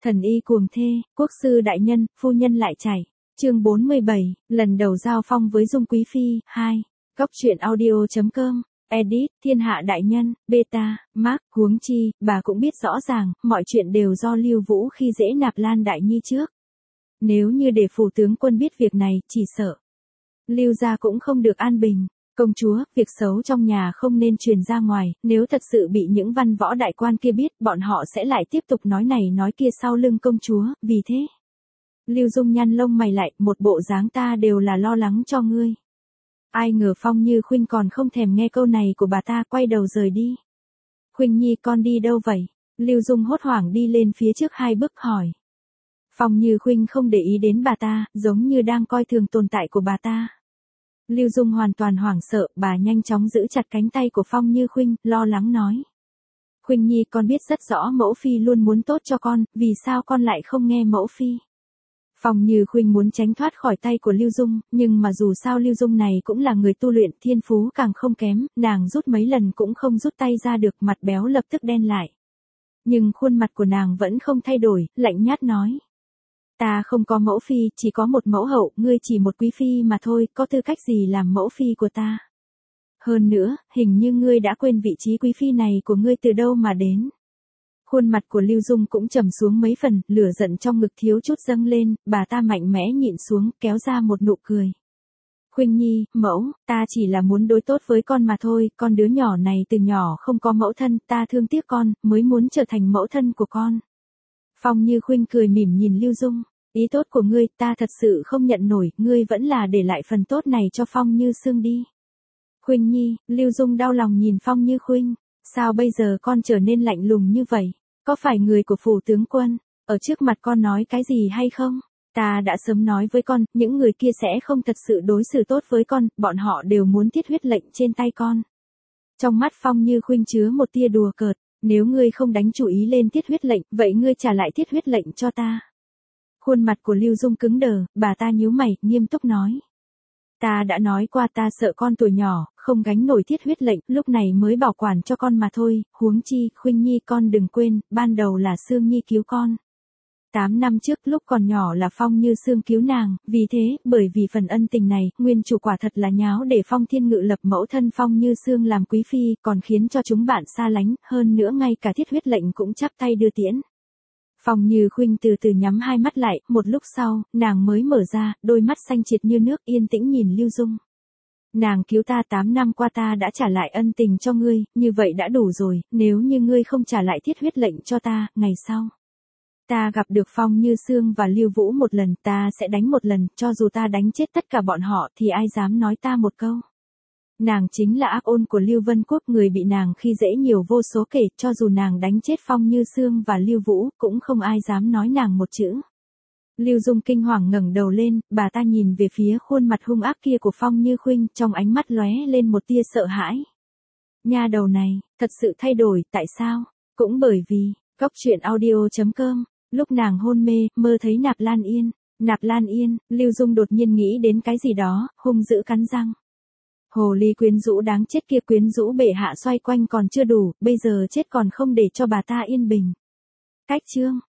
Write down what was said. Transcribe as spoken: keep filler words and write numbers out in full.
Thần y cuồng thê, quốc sư đại nhân, phu nhân lại chảy. Chương bốn mươi bảy, lần đầu giao phong với Dung Quý Phi, hai. Góc truyện audio chấm com, edit, thiên hạ đại nhân, beta, Mark, huống chi, bà cũng biết rõ ràng, mọi chuyện đều do Lưu Vũ khi dễ Nạp Lan Đại Nhi trước. Nếu như để phủ tướng quân biết việc này, chỉ sợ Lưu gia cũng không được an bình. Công chúa, việc xấu trong nhà không nên truyền ra ngoài, nếu thật sự bị những văn võ đại quan kia biết, bọn họ sẽ lại tiếp tục nói này nói kia sau lưng công chúa, vì thế. Lưu Dung nhăn lông mày lại, một bộ dáng ta đều là lo lắng cho ngươi. Ai ngờ Phong Như Khuynh còn không thèm nghe câu này của bà ta, quay đầu rời đi. Khuynh Nhi con đi đâu vậy? Lưu Dung hốt hoảng đi lên phía trước hai bước hỏi. Phong Như Khuynh không để ý đến bà ta, giống như đang coi thường tồn tại của bà ta. Lưu Dung hoàn toàn hoảng sợ, bà nhanh chóng giữ chặt cánh tay của Phong Như Khuynh, lo lắng nói. Khuynh Nhi con biết rất rõ mẫu phi luôn muốn tốt cho con, vì sao con lại không nghe mẫu phi? Phong Như Khuynh muốn tránh thoát khỏi tay của Lưu Dung, nhưng mà dù sao Lưu Dung này cũng là người tu luyện, thiên phú càng không kém, nàng rút mấy lần cũng không rút tay ra được, mặt béo lập tức đen lại. Nhưng khuôn mặt của nàng vẫn không thay đổi, lạnh nhạt nói. Ta không có mẫu phi, chỉ có một mẫu hậu, ngươi chỉ một quý phi mà thôi, có tư cách gì làm mẫu phi của ta? Hơn nữa, hình như ngươi đã quên vị trí quý phi này của ngươi từ đâu mà đến. Khuôn mặt của Lưu Dung cũng trầm xuống mấy phần, lửa giận trong ngực thiếu chút dâng lên, bà ta mạnh mẽ nhịn xuống, kéo ra một nụ cười. Khuynh Nhi, mẫu, ta chỉ là muốn đối tốt với con mà thôi, con đứa nhỏ này từ nhỏ không có mẫu thân, ta thương tiếc con, mới muốn trở thành mẫu thân của con. Phong Như Khuynh cười mỉm nhìn Lưu Dung, ý tốt của ngươi, ta thật sự không nhận nổi, ngươi vẫn là để lại phần tốt này cho Phong Như Sương đi. Khuynh Nhi, Lưu Dung đau lòng nhìn Phong Như Khuynh, sao bây giờ con trở nên lạnh lùng như vậy? Có phải người của phủ tướng quân, ở trước mặt con nói cái gì hay không? Ta đã sớm nói với con, những người kia sẽ không thật sự đối xử tốt với con, bọn họ đều muốn thiết huyết lệnh trên tay con. Trong mắt Phong Như Khuynh chứa một tia đùa cợt, nếu ngươi không đánh chủ ý lên thiết huyết lệnh, vậy ngươi trả lại thiết huyết lệnh cho ta. Khuôn mặt của Lưu Dung cứng đờ, bà ta nhíu mày, nghiêm túc nói. Ta đã nói qua ta sợ con tuổi nhỏ, không gánh nổi thiết huyết lệnh, lúc này mới bảo quản cho con mà thôi, huống chi, Khuynh Nhi con đừng quên, ban đầu là Sương Nhi cứu con. Tám năm trước lúc còn nhỏ là Phong Như Sương cứu nàng, vì thế, bởi vì phần ân tình này, nguyên chủ quả thật là nháo để Phong Thiên Ngự lập mẫu thân Phong Như Sương làm quý phi, còn khiến cho chúng bạn xa lánh, hơn nữa ngay cả thiết huyết lệnh cũng chắp tay đưa tiễn. Phong Như Khuynh từ từ nhắm hai mắt lại, một lúc sau, nàng mới mở ra, đôi mắt xanh triệt như nước yên tĩnh nhìn Lưu Dung. Nàng cứu ta tám năm qua ta đã trả lại ân tình cho ngươi, như vậy đã đủ rồi, nếu như ngươi không trả lại thiết huyết lệnh cho ta, ngày sau. Ta gặp được Phong Như Sương và Lưu Vũ một lần, ta sẽ đánh một lần, cho dù ta đánh chết tất cả bọn họ thì ai dám nói ta một câu. Nàng chính là ác ôn của Lưu Vân Quốc, người bị nàng khi dễ nhiều vô số kể, cho dù nàng đánh chết Phong Như Sương và Lưu Vũ, cũng không ai dám nói nàng một chữ. Lưu Dung kinh hoàng ngẩng đầu lên, bà ta nhìn về phía khuôn mặt hung ác kia của Phong Như Khuynh, trong ánh mắt lóe lên một tia sợ hãi. Nha đầu này, thật sự thay đổi, tại sao? Cũng bởi vì, góc truyện audio chấm com, lúc nàng hôn mê, mơ thấy Nạp Lan Yên. Nạp Lan Yên, Lưu Dung đột nhiên nghĩ đến cái gì đó, hung dữ cắn răng. Hồ ly quyến rũ đáng chết kia, quyến rũ bệ hạ xoay quanh còn chưa đủ, bây giờ chết còn không để cho bà ta yên bình. Cách chương